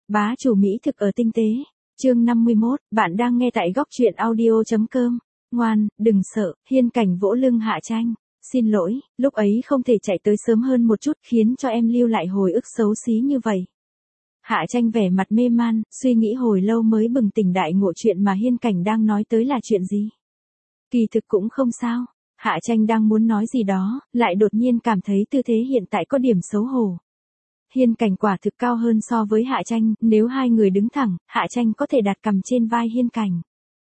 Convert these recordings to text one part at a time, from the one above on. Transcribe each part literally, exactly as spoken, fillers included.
Bá chủ mỹ thực ở tinh tế. Chương năm mươi mốt, bạn đang nghe tại góc truyện audio chấm com. Ngoan, đừng sợ, Hiên Cảnh vỗ lưng Hạ Tranh. Xin lỗi, lúc ấy không thể chạy tới sớm hơn một chút, khiến cho em lưu lại hồi ức xấu xí như vậy. Hạ Tranh vẻ mặt mê man, suy nghĩ hồi lâu mới bừng tỉnh đại ngộ chuyện mà Hiên Cảnh đang nói tới là chuyện gì. Kỳ thực cũng không sao. Hạ Tranh đang muốn nói gì đó, lại đột nhiên cảm thấy tư thế hiện tại có điểm xấu hổ. Hiên Cảnh quả thực cao hơn so với Hạ Tranh, nếu hai người đứng thẳng, Hạ Tranh có thể đặt cằm trên vai Hiên Cảnh.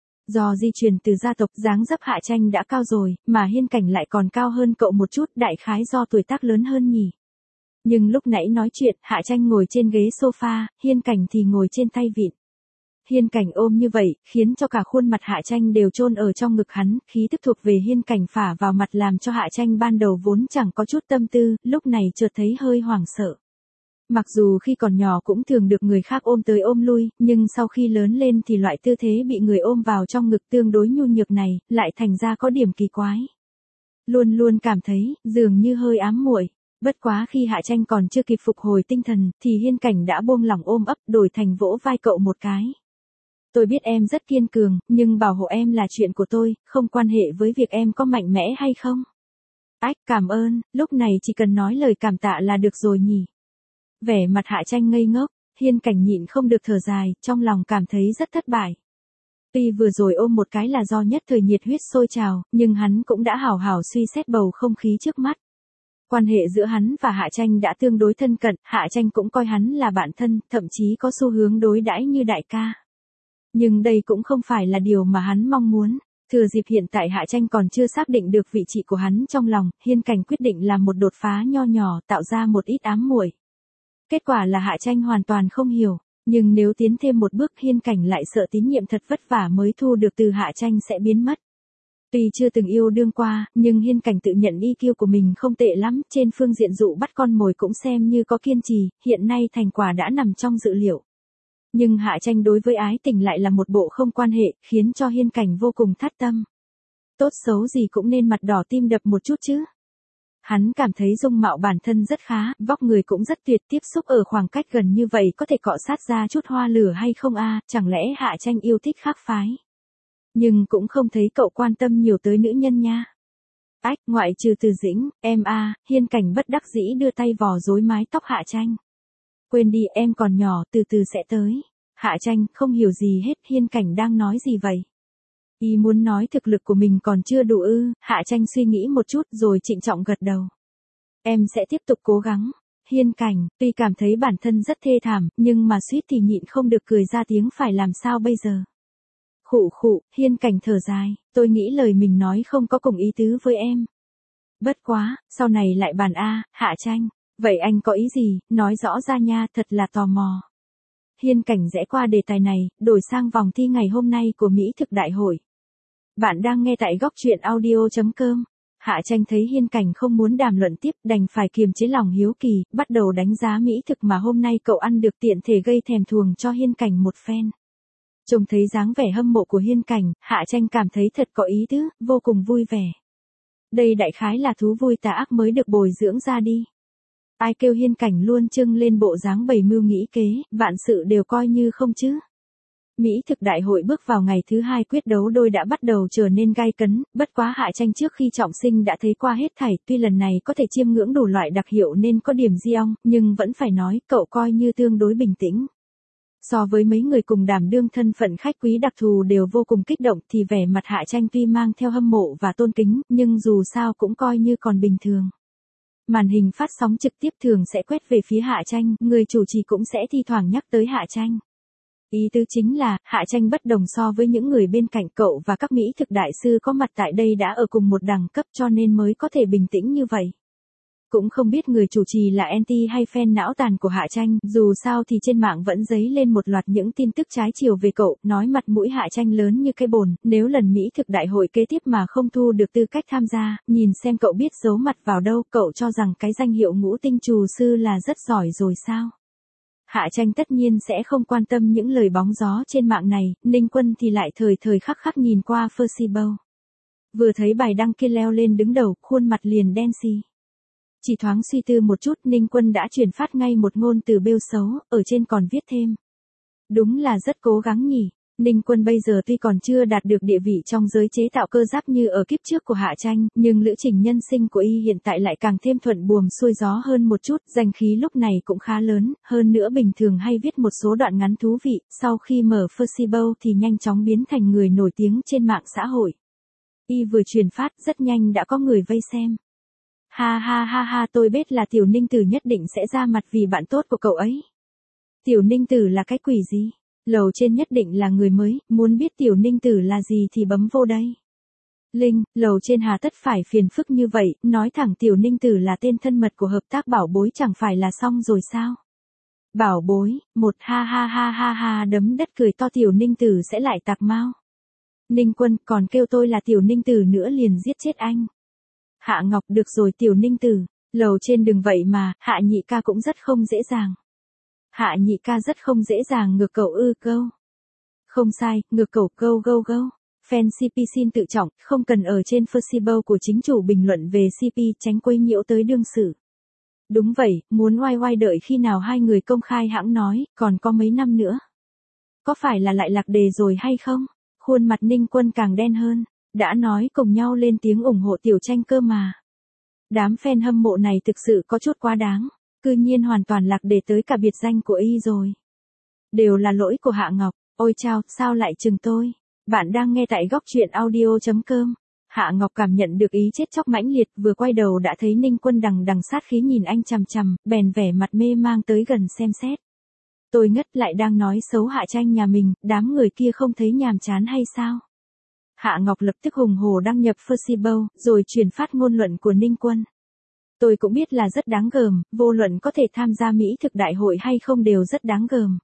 Do di truyền từ gia tộc, dáng dấp Hạ Tranh đã cao rồi, mà Hiên Cảnh lại còn cao hơn cậu một chút, đại khái do tuổi tác lớn hơn nhỉ. Nhưng lúc nãy nói chuyện, Hạ Tranh ngồi trên ghế sofa, Hiên Cảnh thì ngồi trên tay vịn. Hiên Cảnh ôm như vậy, khiến cho cả khuôn mặt Hạ Tranh đều chôn ở trong ngực hắn, khí tức thuộc về Hiên Cảnh phả vào mặt làm cho Hạ Tranh ban đầu vốn chẳng có chút tâm tư, lúc này chợt thấy hơi hoảng sợ. Mặc dù khi còn nhỏ cũng thường được người khác ôm tới ôm lui, nhưng sau khi lớn lên thì loại tư thế bị người ôm vào trong ngực tương đối nhu nhược này, lại thành ra có điểm kỳ quái. Luôn luôn cảm thấy, dường như hơi ám muội. Bất quá khi Hạ Tranh còn chưa kịp phục hồi tinh thần, thì Hiên Cảnh đã buông lỏng ôm ấp, đổi thành vỗ vai cậu một cái. Tôi biết em rất kiên cường, nhưng bảo hộ em là chuyện của tôi, không quan hệ với việc em có mạnh mẽ hay không. Ách, cảm ơn, lúc này chỉ cần nói lời cảm tạ là được rồi nhỉ. Vẻ mặt Hạ Tranh ngây ngốc, Hiên Cảnh nhịn không được thở dài, trong lòng cảm thấy rất thất bại. Tuy vừa rồi ôm một cái là do nhất thời nhiệt huyết sôi trào, nhưng hắn cũng đã hảo hảo suy xét bầu không khí trước mắt. Quan hệ giữa hắn và Hạ Tranh đã tương đối thân cận, Hạ Tranh cũng coi hắn là bạn thân, thậm chí có xu hướng đối đãi như đại ca. Nhưng đây cũng không phải là điều mà hắn mong muốn. Thừa dịp hiện tại Hạ Tranh còn chưa xác định được vị trí của hắn trong lòng, Hiên Cảnh quyết định làm một đột phá nho nhỏ, tạo ra một ít ám muội. Kết quả là Hạ Tranh hoàn toàn không hiểu, nhưng nếu tiến thêm một bước Hiên Cảnh lại sợ tín nhiệm thật vất vả mới thu được từ Hạ Tranh sẽ biến mất. Tuy chưa từng yêu đương qua, nhưng Hiên Cảnh tự nhận i kiu của mình không tệ lắm, trên phương diện dụ bắt con mồi cũng xem như có kiên trì, hiện nay thành quả đã nằm trong dự liệu. Nhưng Hạ Tranh đối với ái tình lại là một bộ không quan hệ, khiến cho Hiên Cảnh vô cùng thắt tâm. Tốt xấu gì cũng nên mặt đỏ tim đập một chút chứ. Hắn cảm thấy dung mạo bản thân rất khá, vóc người cũng rất tuyệt, tiếp xúc ở khoảng cách gần như vậy có thể cọ sát ra chút hoa lửa hay không a, chẳng lẽ Hạ Tranh yêu thích khác phái. Nhưng cũng không thấy cậu quan tâm nhiều tới nữ nhân nha. Ách, ngoại trừ Từ Dĩnh, em a, Hiên Cảnh bất đắc dĩ đưa tay vò rối mái tóc Hạ Tranh. Quên đi, em còn nhỏ, từ từ sẽ tới. Hạ Tranh không hiểu gì hết, Hiên Cảnh đang nói gì vậy? Y muốn nói thực lực của mình còn chưa đủ ư? Hạ Tranh suy nghĩ một chút rồi trịnh trọng gật đầu. Em sẽ tiếp tục cố gắng. Hiên Cảnh, tuy cảm thấy bản thân rất thê thảm, nhưng mà suýt thì nhịn không được cười ra tiếng, phải làm sao bây giờ? Khụ khụ, Hiên Cảnh thở dài, tôi nghĩ lời mình nói không có cùng ý tứ với em. Bất quá, sau này lại bàn a, Hạ Tranh. Vậy anh có ý gì, nói rõ ra nha, thật là tò mò. Hiên Cảnh rẽ qua đề tài này, đổi sang vòng thi ngày hôm nay của Mỹ thực đại hội. Bạn đang nghe tại góc truyện audio chấm com. Hạ Tranh thấy Hiên Cảnh không muốn đàm luận tiếp, đành phải kiềm chế lòng hiếu kỳ, bắt đầu đánh giá mỹ thực mà hôm nay cậu ăn được, tiện thể gây thèm thuồng cho Hiên Cảnh một phen. Trông thấy dáng vẻ hâm mộ của Hiên Cảnh, Hạ Tranh cảm thấy thật có ý tứ, vô cùng vui vẻ. Đây đại khái là thú vui tà ác mới được bồi dưỡng ra đi. Ai kêu Hiên Cảnh luôn trưng lên bộ dáng bày mưu nghĩ kế, vạn sự đều coi như không chứ. Mỹ thực đại hội bước vào ngày thứ hai, quyết đấu đôi đã bắt đầu trở nên gay cấn, bất quá Hạ Tranh trước khi trọng sinh đã thấy qua hết thảy, tuy lần này có thể chiêm ngưỡng đủ loại đặc hiệu nên có điểm di ong, nhưng vẫn phải nói, cậu coi như tương đối bình tĩnh. So với mấy người cùng đảm đương thân phận khách quý đặc thù đều vô cùng kích động thì vẻ mặt Hạ Tranh tuy mang theo hâm mộ và tôn kính, nhưng dù sao cũng coi như còn bình thường. Màn hình phát sóng trực tiếp thường sẽ quét về phía Hạ Tranh, người chủ trì cũng sẽ thi thoảng nhắc tới Hạ Tranh. Ý tứ chính là, Hạ Tranh bất đồng so với những người bên cạnh cậu và các mỹ thực đại sư có mặt tại đây đã ở cùng một đẳng cấp cho nên mới có thể bình tĩnh như vậy. Cũng không biết người chủ trì là anti hay fan não tàn của Hạ Tranh, dù sao thì trên mạng vẫn dấy lên một loạt những tin tức trái chiều về cậu, nói mặt mũi Hạ Tranh lớn như cái bồn, nếu lần Mỹ thực đại hội kế tiếp mà không thu được tư cách tham gia, nhìn xem cậu biết giấu mặt vào đâu, cậu cho rằng cái danh hiệu ngũ tinh trù sư là rất giỏi rồi sao? Hạ Tranh tất nhiên sẽ không quan tâm những lời bóng gió trên mạng này, Ninh Quân thì lại thời thời khắc khắc nhìn qua Festival. Vừa thấy bài đăng kia leo lên đứng đầu, khuôn mặt liền đen xì. Chỉ thoáng suy tư một chút, Ninh Quân đã chuyển phát ngay một ngôn từ bêu xấu, ở trên còn viết thêm. Đúng là rất cố gắng nhỉ. Ninh Quân bây giờ tuy còn chưa đạt được địa vị trong giới chế tạo cơ giáp như ở kiếp trước của Hạ Tranh, nhưng lữ trình nhân sinh của y hiện tại lại càng thêm thuận buồm xuôi gió hơn một chút, danh khí lúc này cũng khá lớn, hơn nữa bình thường hay viết một số đoạn ngắn thú vị, sau khi mở Fursible thì nhanh chóng biến thành người nổi tiếng trên mạng xã hội. Y vừa truyền phát rất nhanh đã có người vây xem. Ha ha ha ha, tôi biết là Tiểu Ninh Tử nhất định sẽ ra mặt vì bạn tốt của cậu ấy. Tiểu Ninh Tử là cái quỷ gì? Lầu trên nhất định là người mới, muốn biết Tiểu Ninh Tử là gì thì bấm vô đây. Linh, lầu trên hà tất phải phiền phức như vậy, nói thẳng Tiểu Ninh Tử là tên thân mật của hợp tác bảo bối chẳng phải là xong rồi sao? Bảo bối, một ha ha ha ha ha đấm đất cười to Tiểu Ninh Tử sẽ lại tạc mau. Ninh Quân còn kêu tôi là Tiểu Ninh Tử nữa liền giết chết anh. Hạ Ngọc được rồi Tiểu Ninh Tử, lầu trên đừng vậy mà, Hạ nhị ca cũng rất không dễ dàng. Hạ nhị ca rất không dễ dàng ngược cậu ư câu. Không sai, ngược cậu câu gâu gâu. Fan xê pê xin tự trọng, không cần ở trên Fursible của chính chủ bình luận về xê pê tránh quấy nhiễu tới đương sự. Đúng vậy, muốn oai oai đợi khi nào hai người công khai hãng nói, còn có mấy năm nữa. Có phải là lại lạc đề rồi hay không? Khuôn mặt Ninh Quân càng đen hơn, đã nói cùng nhau lên tiếng ủng hộ Tiểu Tranh cơ mà. Đám fan hâm mộ này thực sự có chút quá đáng. Cư nhiên hoàn toàn lạc đề tới cả biệt danh của y rồi. Đều là lỗi của Hạ Ngọc. Ôi chao, sao lại chừng tôi? Bạn đang nghe tại góc truyện audio chấm com. Hạ Ngọc cảm nhận được ý chết chóc mãnh liệt, vừa quay đầu đã thấy Ninh Quân đằng đằng sát khí nhìn anh chằm chằm, bèn vẻ mặt mê mang tới gần xem xét. Tôi ngất lại đang nói xấu Hạ Tranh nhà mình, đám người kia không thấy nhàm chán hay sao? Hạ Ngọc lập tức hùng hổ đăng nhập Fursible, rồi truyền phát ngôn luận của Ninh Quân. Tôi cũng biết là rất đáng gờm, vô luận có thể tham gia Mỹ thực đại hội hay không đều rất đáng gờm.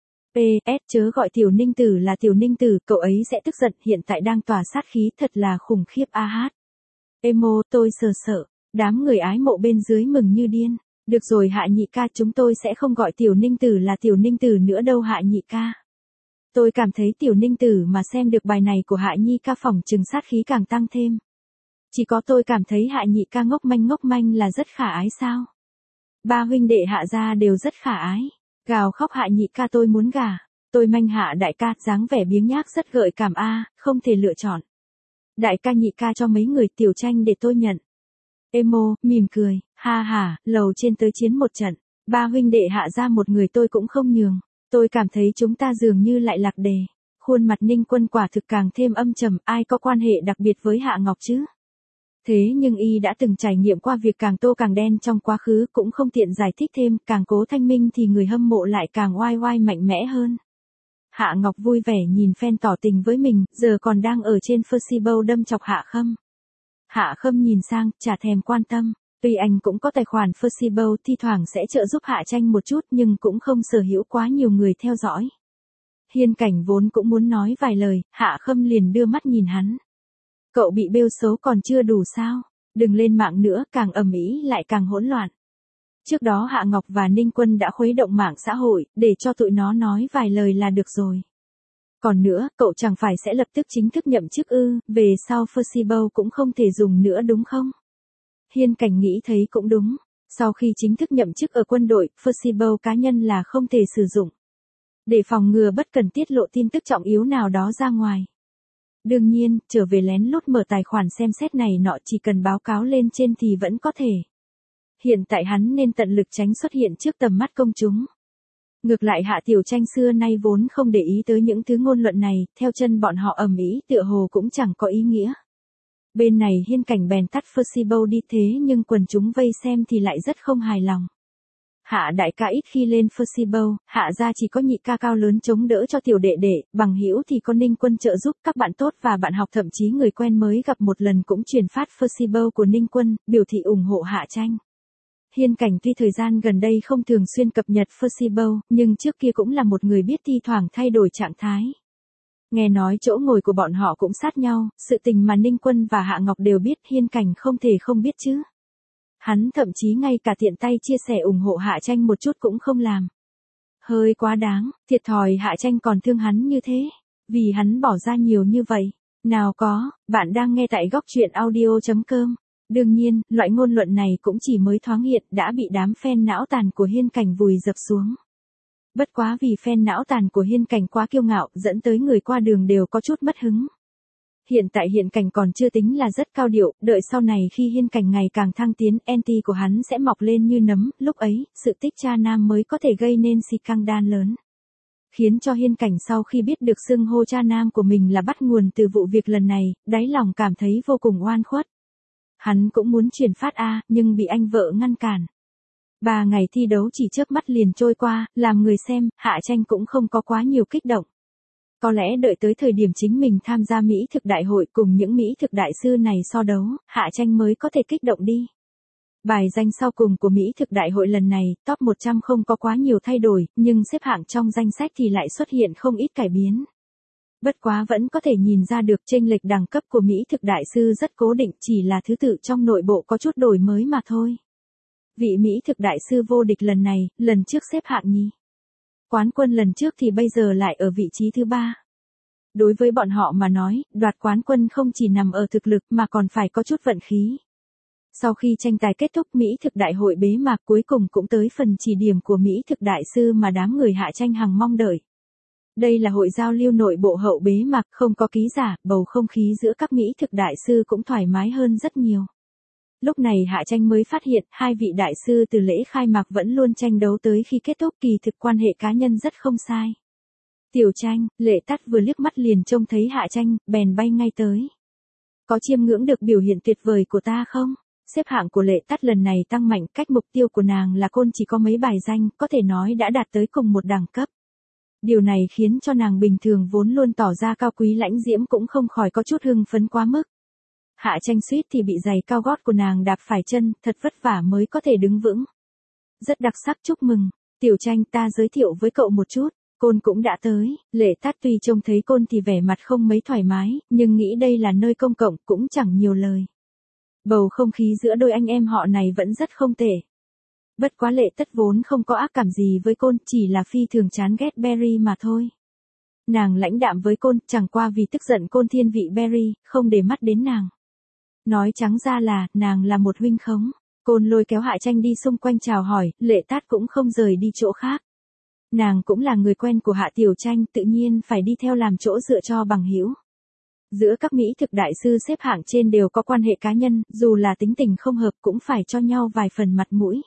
pê ét chớ gọi Tiểu Ninh Tử là Tiểu Ninh Tử, cậu ấy sẽ tức giận, hiện tại đang tỏa sát khí thật là khủng khiếp a hát. Emo, tôi sờ sợ, đám người ái mộ bên dưới mừng như điên. Được rồi Hạ nhị ca, chúng tôi sẽ không gọi Tiểu Ninh Tử là Tiểu Ninh Tử nữa đâu Hạ nhị ca. Tôi cảm thấy Tiểu Ninh Tử mà xem được bài này của Hạ Nhi ca phỏng chừng sát khí càng tăng thêm. Chỉ có tôi cảm thấy Hạ nhị ca ngốc manh ngốc manh là rất khả ái sao? Ba huynh đệ Hạ gia đều rất khả ái. Gào khóc Hạ nhị ca tôi muốn gả. Tôi manh Hạ đại ca, dáng vẻ biếng nhác rất gợi cảm a, không thể lựa chọn. Đại ca nhị ca cho mấy người Tiểu Tranh để tôi nhận. Emo, mỉm cười, ha ha, lầu trên tới chiến một trận. Ba huynh đệ Hạ gia một người tôi cũng không nhường. Tôi cảm thấy chúng ta dường như lại lạc đề. Khuôn mặt Ninh Quân quả thực càng thêm âm trầm, ai có quan hệ đặc biệt với Hạ Ngọc chứ? Thế nhưng y đã từng trải nghiệm qua việc càng tô càng đen trong quá khứ, cũng không tiện giải thích thêm, càng cố thanh minh thì người hâm mộ lại càng oai oai mạnh mẽ hơn. Hạ Ngọc vui vẻ nhìn fan tỏ tình với mình, giờ còn đang ở trên Fursible đâm chọc Hạ Khâm. Hạ Khâm nhìn sang, chả thèm quan tâm, tuy anh cũng có tài khoản Fursible thi thoảng sẽ trợ giúp Hạ Tranh một chút nhưng cũng không sở hữu quá nhiều người theo dõi. Hiên Cảnh vốn cũng muốn nói vài lời, Hạ Khâm liền đưa mắt nhìn hắn. Cậu bị bêu xấu còn chưa đủ sao? Đừng lên mạng nữa, càng ầm ĩ lại càng hỗn loạn. Trước đó Hạ Ngọc và Ninh Quân đã khuấy động mạng xã hội, để cho tụi nó nói vài lời là được rồi. Còn nữa, cậu chẳng phải sẽ lập tức chính thức nhậm chức ư, về sau Fursible cũng không thể dùng nữa đúng không? Hiên Cảnh nghĩ thấy cũng đúng. Sau khi chính thức nhậm chức ở quân đội, Fursible cá nhân là không thể sử dụng. Để phòng ngừa bất cần tiết lộ tin tức trọng yếu nào đó ra ngoài. Đương nhiên, trở về lén lút mở tài khoản xem xét này nọ chỉ cần báo cáo lên trên thì vẫn có thể. Hiện tại hắn nên tận lực tránh xuất hiện trước tầm mắt công chúng. Ngược lại Hạ Tiểu Tranh xưa nay vốn không để ý tới những thứ ngôn luận này, theo chân bọn họ ầm ĩ tựa hồ cũng chẳng có ý nghĩa. Bên này Hiên Cảnh bèn tắt Fursible đi thế nhưng quần chúng vây xem thì lại rất không hài lòng. Hạ đại ca ít khi lên Fursible, Hạ gia chỉ có nhị ca cao lớn chống đỡ cho tiểu đệ đệ, bằng hữu thì có Ninh Quân trợ giúp, các bạn tốt và bạn học thậm chí người quen mới gặp một lần cũng truyền phát Fursible của Ninh Quân, biểu thị ủng hộ Hạ Tranh. Hiên Cảnh tuy thời gian gần đây không thường xuyên cập nhật Fursible, nhưng trước kia cũng là một người biết thi thoảng thay đổi trạng thái. Nghe nói chỗ ngồi của bọn họ cũng sát nhau, sự tình mà Ninh Quân và Hạ Ngọc đều biết, Hiên Cảnh không thể không biết chứ. Hắn thậm chí ngay cả tiện tay chia sẻ ủng hộ Hạ Tranh một chút cũng không làm. Hơi quá đáng, thiệt thòi Hạ Tranh còn thương hắn như thế, vì hắn bỏ ra nhiều như vậy. Nào có, bạn đang nghe tại góc truyện audio chấm com. Đương nhiên, loại ngôn luận này cũng chỉ mới thoáng hiện đã bị đám fan não tàn của Hiên Cảnh vùi dập xuống. Bất quá vì phen não tàn của Hiên Cảnh quá kiêu ngạo, dẫn tới người qua đường đều có chút mất hứng. Hiện tại Hiên Cảnh còn chưa tính là rất cao điệu, đợi sau này khi Hiên Cảnh ngày càng thăng tiến, anti của hắn sẽ mọc lên như nấm, lúc ấy, sự tích cha nam mới có thể gây nên scandal lớn. Khiến cho Hiên Cảnh sau khi biết được xưng hô cha nam của mình là bắt nguồn từ vụ việc lần này, đáy lòng cảm thấy vô cùng oan khuất. Hắn cũng muốn chuyển phát A, nhưng bị anh vợ ngăn cản. Ba ngày thi đấu chỉ chớp mắt liền trôi qua, làm người xem, Hạ Tranh cũng không có quá nhiều kích động. Có lẽ đợi tới thời điểm chính mình tham gia Mỹ thực đại hội cùng những Mỹ thực đại sư này so đấu, Hạ Tranh mới có thể kích động đi. Bài danh sau cùng của Mỹ thực đại hội lần này, top một trăm không có quá nhiều thay đổi, nhưng xếp hạng trong danh sách thì lại xuất hiện không ít cải biến. Bất quá vẫn có thể nhìn ra được chênh lệch đẳng cấp của Mỹ thực đại sư rất cố định, chỉ là thứ tự trong nội bộ có chút đổi mới mà thôi. Vị Mỹ thực đại sư vô địch lần này, lần trước xếp hạng nhì. Quán quân lần trước thì bây giờ lại ở vị trí thứ ba. Đối với bọn họ mà nói, đoạt quán quân không chỉ nằm ở thực lực mà còn phải có chút vận khí. Sau khi tranh tài kết thúc, Mỹ thực đại hội bế mạc cuối cùng cũng tới phần chỉ điểm của Mỹ thực đại sư mà đám người Hạ Tranh hằng mong đợi. Đây là hội giao lưu nội bộ hậu bế mạc, không có ký giả, bầu không khí giữa các Mỹ thực đại sư cũng thoải mái hơn rất nhiều. Lúc này Hạ Tranh mới phát hiện hai vị đại sư từ lễ khai mạc vẫn luôn tranh đấu tới khi kết thúc, kỳ thực quan hệ cá nhân rất không sai. Tiểu Tranh, Lệ Tát vừa liếc mắt liền trông thấy Hạ Tranh, bèn bay ngay tới. Có chiêm ngưỡng được biểu hiện tuyệt vời của ta không? Xếp hạng của Lệ Tát lần này tăng mạnh, cách mục tiêu của nàng là côn chỉ có mấy bài danh, có thể nói đã đạt tới cùng một đẳng cấp. Điều này khiến cho nàng bình thường vốn luôn tỏ ra cao quý lãnh diễm cũng không khỏi có chút hưng phấn quá mức. Hạ Tranh suýt thì bị giày cao gót của nàng đạp phải chân, thật vất vả mới có thể đứng vững. Rất đặc sắc, chúc mừng. Tiểu Tranh, ta giới thiệu với cậu một chút. Côn cũng đã tới. Lệ Tát tuy trông thấy Côn thì vẻ mặt không mấy thoải mái, nhưng nghĩ đây là nơi công cộng cũng chẳng nhiều lời. Bầu không khí giữa đôi anh em họ này vẫn rất không tệ. Bất quá Lệ Tất vốn không có ác cảm gì với Côn, chỉ là phi thường chán ghét Berry mà thôi. Nàng lãnh đạm với Côn, chẳng qua vì tức giận Côn thiên vị Berry, không để mắt đến nàng. Nói trắng ra là, nàng là một huynh khống. Côn lôi kéo Hạ Tranh đi xung quanh chào hỏi, Lệ Tát cũng không rời đi chỗ khác. Nàng cũng là người quen của Hạ Tiểu Tranh, tự nhiên phải đi theo làm chỗ dựa cho bằng hữu. Giữa các Mỹ thực đại sư xếp hạng trên đều có quan hệ cá nhân, dù là tính tình không hợp cũng phải cho nhau vài phần mặt mũi.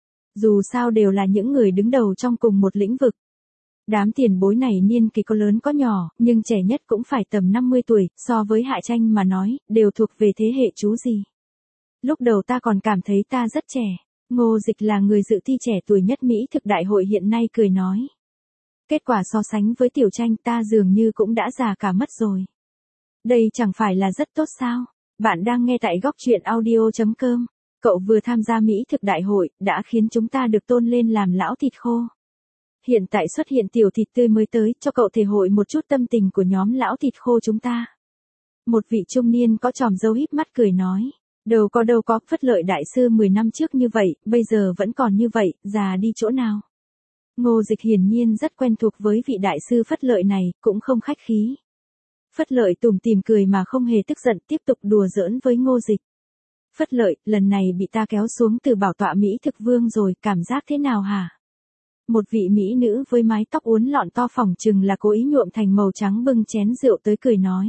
Dù sao đều là những người đứng đầu trong cùng một lĩnh vực. Đám tiền bối này niên kỷ có lớn có nhỏ, nhưng trẻ nhất cũng phải tầm năm mươi tuổi, so với Hạ Tranh mà nói, đều thuộc về thế hệ chú gì. Lúc đầu ta còn cảm thấy ta rất trẻ. Ngô Dịch là người dự thi trẻ tuổi nhất Mỹ thực đại hội hiện nay cười nói. Kết quả so sánh với Tiểu Tranh ta dường như cũng đã già cả mất rồi. Đây chẳng phải là rất tốt sao? Bạn đang nghe tại góc truyện audio chấm com. Cậu vừa tham gia Mỹ thực đại hội, đã khiến chúng ta được tôn lên làm lão thịt khô. Hiện tại xuất hiện tiểu thịt tươi mới tới, cho cậu thể hội một chút tâm tình của nhóm lão thịt khô chúng ta. Một vị trung niên có tròm râu híp mắt cười nói. Đâu có đâu có, Phất Lợi đại sư mười năm trước như vậy, bây giờ vẫn còn như vậy, già đi chỗ nào. Ngô Dịch hiển nhiên rất quen thuộc với vị đại sư Phất Lợi này, cũng không khách khí. Phất Lợi tủm tỉm cười mà không hề tức giận, tiếp tục đùa giỡn với Ngô Dịch. Phất Lợi, lần này bị ta kéo xuống từ bảo tọa Mỹ thực vương rồi, cảm giác thế nào hả? Một vị mỹ nữ với mái tóc uốn lọn to phỏng chừng là cố ý nhuộm thành màu trắng bưng chén rượu tới cười nói.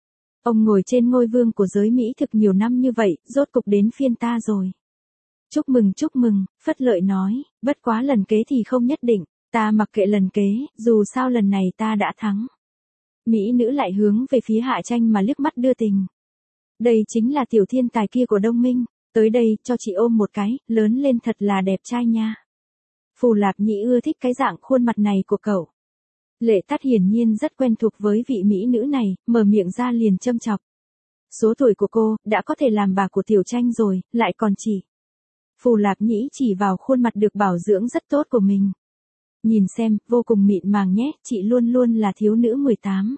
Ông ngồi trên ngôi vương của giới Mỹ thực nhiều năm như vậy, rốt cục đến phiên ta rồi. Chúc mừng chúc mừng, Phất Lợi nói, bất quá lần kế thì không nhất định, ta mặc kệ lần kế, dù sao lần này ta đã thắng. Mỹ nữ lại hướng về phía Hạ Tranh mà liếc mắt đưa tình. Đây chính là tiểu thiên tài kia của Đông Minh, tới đây, cho chị ôm một cái, lớn lên thật là đẹp trai nha. Phù Lạp Nhĩ ưa thích cái dạng khuôn mặt này của cậu. Lệ Tát hiển nhiên rất quen thuộc với vị mỹ nữ này, mở miệng ra liền châm chọc. Số tuổi của cô, đã có thể làm bà của Tiểu Tranh rồi, lại còn chỉ. Phù Lạp Nhĩ chỉ vào khuôn mặt được bảo dưỡng rất tốt của mình. Nhìn xem, vô cùng mịn màng nhé, chị luôn luôn là thiếu nữ mười tám.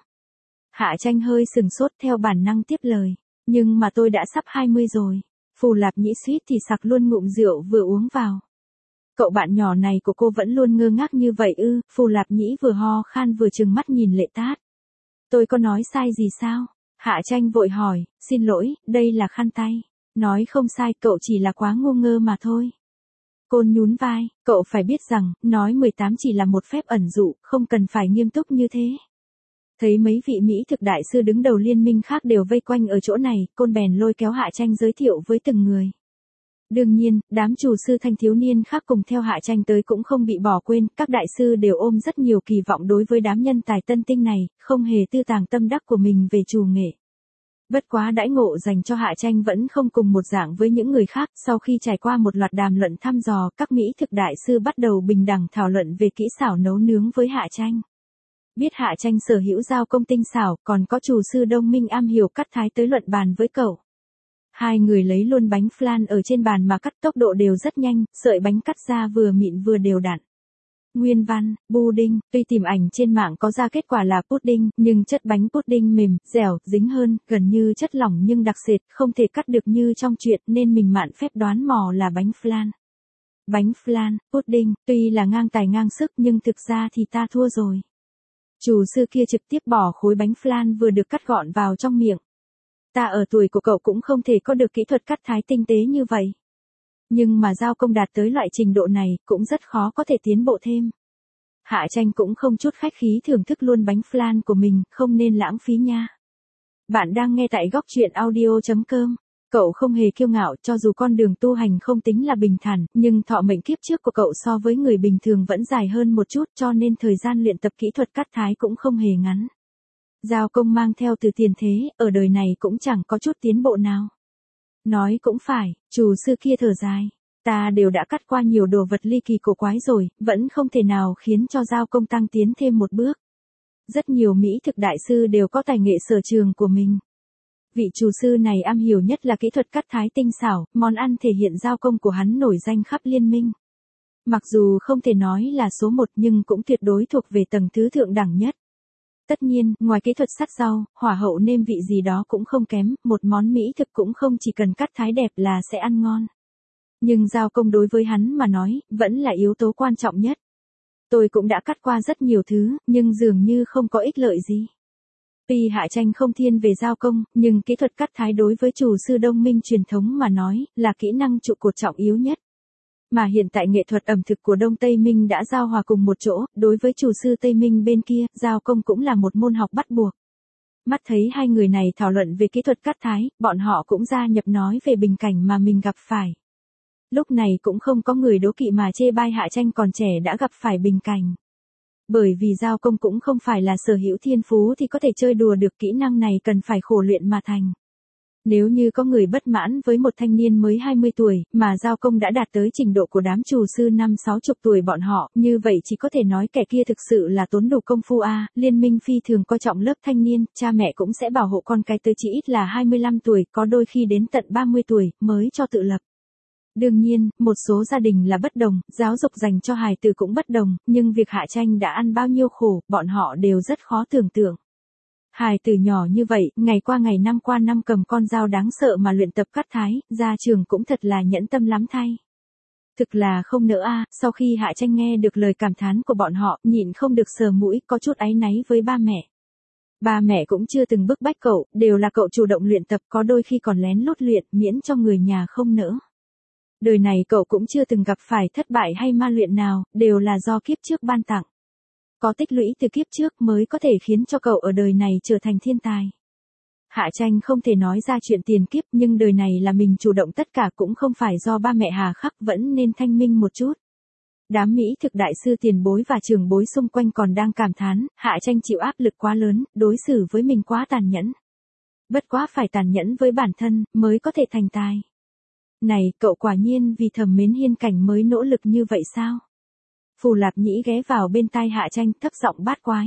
Hạ Tranh hơi sừng sốt theo bản năng tiếp lời. Nhưng mà tôi đã sắp hai mươi rồi. Phù Lạp Nhĩ suýt thì sặc luôn ngụm rượu vừa uống vào. Cậu bạn nhỏ này của cô vẫn luôn ngơ ngác như vậy ư? Phù Lạp Nhĩ vừa ho khan vừa trừng mắt nhìn Lệ Tát. Tôi có nói sai gì sao? Hạ Tranh vội hỏi, xin lỗi, đây là khăn tay. Nói không sai, cậu chỉ là quá ngu ngơ mà thôi. Côn nhún vai, cậu phải biết rằng, nói mười tám chỉ là một phép ẩn dụ, không cần phải nghiêm túc như thế. Thấy mấy vị Mỹ thực đại sư đứng đầu liên minh khác đều vây quanh ở chỗ này, Côn bèn lôi kéo Hạ Tranh giới thiệu với từng người. Đương nhiên, đám chủ sư thanh thiếu niên khác cùng theo Hạ Tranh tới cũng không bị bỏ quên, các đại sư đều ôm rất nhiều kỳ vọng đối với đám nhân tài tân tinh này, không hề tư tàng tâm đắc của mình về trù nghệ. Bất quá đãi ngộ dành cho Hạ Tranh vẫn không cùng một dạng với những người khác, sau khi trải qua một loạt đàm luận thăm dò, các Mỹ thực đại sư bắt đầu bình đẳng thảo luận về kỹ xảo nấu nướng với Hạ Tranh. Biết Hạ Tranh sở hữu dao công tinh xảo, còn có chủ sư Đông Minh am hiểu cắt thái tới luận bàn với cậu. Hai người lấy luôn bánh flan ở trên bàn mà cắt, tốc độ đều rất nhanh, sợi bánh cắt ra vừa mịn vừa đều đặn. Nguyên văn, pudding, tuy tìm ảnh trên mạng có ra kết quả là pudding, nhưng chất bánh pudding mềm, dẻo, dính hơn, gần như chất lỏng nhưng đặc sệt, không thể cắt được như trong truyện nên mình mạn phép đoán mò là bánh flan. Bánh flan, pudding, tuy là ngang tài ngang sức nhưng thực ra thì ta thua rồi. Chủ sư kia trực tiếp bỏ khối bánh flan vừa được cắt gọn vào trong miệng. Ta ở tuổi của cậu cũng không thể có được kỹ thuật cắt thái tinh tế như vậy. Nhưng mà giao công đạt tới loại trình độ này, cũng rất khó có thể tiến bộ thêm. Hạ Tranh cũng không chút khách khí thưởng thức luôn bánh flan của mình, không nên lãng phí nha. Bạn đang nghe tại góc truyện audio chấm com. Cậu không hề kiêu ngạo, cho dù con đường tu hành không tính là bình thản, nhưng thọ mệnh kiếp trước của cậu so với người bình thường vẫn dài hơn một chút, cho nên thời gian luyện tập kỹ thuật cắt thái cũng không hề ngắn. Giao công mang theo từ tiền thế, ở đời này cũng chẳng có chút tiến bộ nào. Nói cũng phải, chủ sư kia thở dài. Ta đều đã cắt qua nhiều đồ vật ly kỳ cổ quái rồi, vẫn không thể nào khiến cho giao công tăng tiến thêm một bước. Rất nhiều Mỹ thực đại sư đều có tài nghệ sở trường của mình. Vị chủ sư này am hiểu nhất là kỹ thuật cắt thái tinh xảo, món ăn thể hiện giao công của hắn nổi danh khắp liên minh. Mặc dù không thể nói là số một nhưng cũng tuyệt đối thuộc về tầng thứ thượng đẳng nhất. Tất nhiên, ngoài kỹ thuật sát rau, hỏa hậu nêm vị gì đó cũng không kém, một món Mỹ thực cũng không chỉ cần cắt thái đẹp là sẽ ăn ngon. Nhưng giao công đối với hắn mà nói, vẫn là yếu tố quan trọng nhất. Tôi cũng đã cắt qua rất nhiều thứ, nhưng dường như không có ích lợi gì. Tuy Hạ Tranh không thiên về giao công, nhưng kỹ thuật cắt thái đối với chủ sư Đông Minh truyền thống mà nói, là kỹ năng trụ cột trọng yếu nhất. Mà hiện tại nghệ thuật ẩm thực của Đông Tây Minh đã giao hòa cùng một chỗ, đối với chủ sư Tây Minh bên kia, giao công cũng là một môn học bắt buộc. Mắt thấy hai người này thảo luận về kỹ thuật cắt thái, bọn họ cũng gia nhập nói về bình cảnh mà mình gặp phải. Lúc này cũng không có người đố kỵ mà chê bai Hạ Tranh còn trẻ đã gặp phải bình cảnh. Bởi vì giao công cũng không phải là sở hữu thiên phú thì có thể chơi đùa được, kỹ năng này cần phải khổ luyện mà thành. Nếu như có người bất mãn với một thanh niên mới hai mươi tuổi, mà giao công đã đạt tới trình độ của đám chủ sư năm sáu chục tuổi bọn họ, như vậy chỉ có thể nói kẻ kia thực sự là tốn đủ công phu a. Liên minh phi thường coi trọng lớp thanh niên, cha mẹ cũng sẽ bảo hộ con cái tới chỉ ít là hai mươi lăm tuổi, có đôi khi đến tận ba mươi tuổi, mới cho tự lập. Đương nhiên, một số gia đình là bất đồng, giáo dục dành cho hài tử cũng bất đồng, nhưng việc Hạ Tranh đã ăn bao nhiêu khổ, bọn họ đều rất khó tưởng tượng. Hài tử nhỏ như vậy, ngày qua ngày năm qua năm cầm con dao đáng sợ mà luyện tập cắt thái, ra trường cũng thật là nhẫn tâm lắm thay. Thực là không nỡ a. Sau khi Hạ Tranh nghe được lời cảm thán của bọn họ, nhịn không được sờ mũi, có chút áy náy với ba mẹ. Ba mẹ cũng chưa từng bức bách cậu, đều là cậu chủ động luyện tập, có đôi khi còn lén lút luyện, miễn cho người nhà không nỡ. Đời này cậu cũng chưa từng gặp phải thất bại hay ma luyện nào, đều là do kiếp trước ban tặng. Có tích lũy từ kiếp trước mới có thể khiến cho cậu ở đời này trở thành thiên tài. Hạ Tranh không thể nói ra chuyện tiền kiếp, nhưng đời này là mình chủ động tất cả, cũng không phải do ba mẹ hà khắc, vẫn nên thanh minh một chút. Đám Mỹ thực đại sư tiền bối và trường bối xung quanh còn đang cảm thán, Hạ Tranh chịu áp lực quá lớn, đối xử với mình quá tàn nhẫn. Bất quá phải tàn nhẫn với bản thân, mới có thể thành tài. Này, cậu quả nhiên vì thầm mến Hiên Cảnh mới nỗ lực như vậy sao? Phù Lạp Nhĩ ghé vào bên tai Hạ Tranh, thấp giọng bát quái.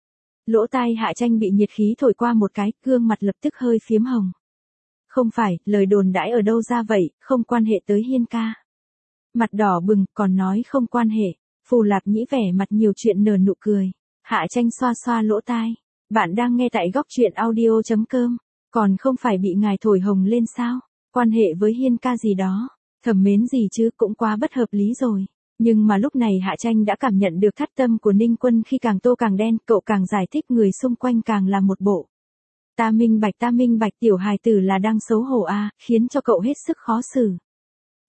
Lỗ tai Hạ Tranh bị nhiệt khí thổi qua một cái, gương mặt lập tức hơi phiếm hồng. Không phải, lời đồn đãi ở đâu ra vậy, không quan hệ tới Hiên ca. Mặt đỏ bừng, còn nói không quan hệ. Phù Lạp Nhĩ vẻ mặt nhiều chuyện nở nụ cười. Hạ Tranh xoa xoa lỗ tai. Bạn đang nghe tại góc truyện audio chấm com. Còn không phải bị ngài thổi hồng lên sao? Quan hệ với Hiên ca gì đó. Thầm mến gì chứ, cũng quá bất hợp lý rồi. Nhưng mà lúc này Hạ Tranh đã cảm nhận được thắt tâm của Ninh Quân, khi càng tô càng đen, cậu càng giải thích, người xung quanh càng là một bộ. Ta minh bạch ta minh bạch, tiểu hài tử là đang xấu hổ a, khiến cho cậu hết sức khó xử.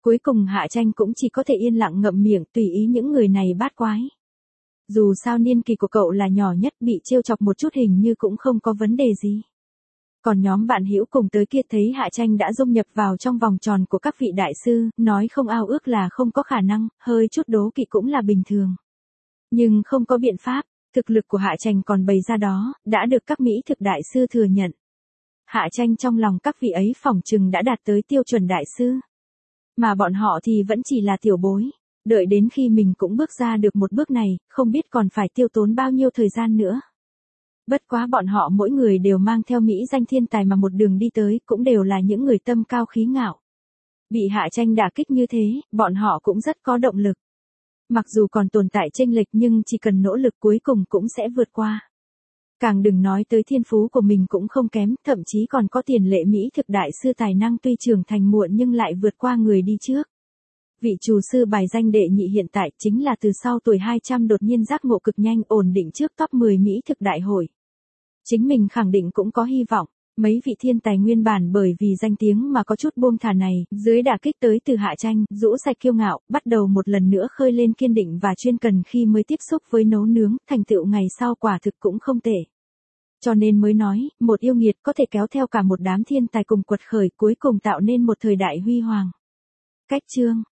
Cuối cùng Hạ Tranh cũng chỉ có thể yên lặng ngậm miệng tùy ý những người này bát quái. Dù sao niên kỳ của cậu là nhỏ nhất, bị trêu chọc một chút hình như cũng không có vấn đề gì. Còn nhóm bạn hữu cùng tới kia thấy Hạ Tranh đã dung nhập vào trong vòng tròn của các vị đại sư, nói không ao ước là không có khả năng, hơi chút đố kỵ cũng là bình thường. Nhưng không có biện pháp, thực lực của Hạ Tranh còn bày ra đó, đã được các Mỹ thực đại sư thừa nhận. Hạ Tranh trong lòng các vị ấy phỏng chừng đã đạt tới tiêu chuẩn đại sư. Mà bọn họ thì vẫn chỉ là tiểu bối. Đợi đến khi mình cũng bước ra được một bước này, không biết còn phải tiêu tốn bao nhiêu thời gian nữa. Bất quá bọn họ mỗi người đều mang theo mỹ danh thiên tài mà một đường đi tới, cũng đều là những người tâm cao khí ngạo. Bị Hạ Tranh đả kích như thế, bọn họ cũng rất có động lực. Mặc dù còn tồn tại chênh lệch nhưng chỉ cần nỗ lực cuối cùng cũng sẽ vượt qua. Càng đừng nói tới thiên phú của mình cũng không kém, thậm chí còn có tiền lệ mỹ thực đại sư tài năng tuy trưởng thành muộn nhưng lại vượt qua người đi trước. Vị chủ sư bài danh đệ nhị hiện tại chính là từ sau tuổi hai trăm đột nhiên giác ngộ cực nhanh, ổn định trước top mười Mỹ thực đại hội. Chính mình khẳng định cũng có hy vọng. Mấy vị thiên tài nguyên bản bởi vì danh tiếng mà có chút buông thả này, dưới đả kích tới từ Hạ Tranh, rũ sạch kiêu ngạo, bắt đầu một lần nữa khơi lên kiên định và chuyên cần khi mới tiếp xúc với nấu nướng, thành tựu ngày sau quả thực cũng không tệ. Cho nên mới nói, một yêu nghiệt có thể kéo theo cả một đám thiên tài cùng quật khởi, cuối cùng tạo nên một thời đại huy hoàng. Cách chương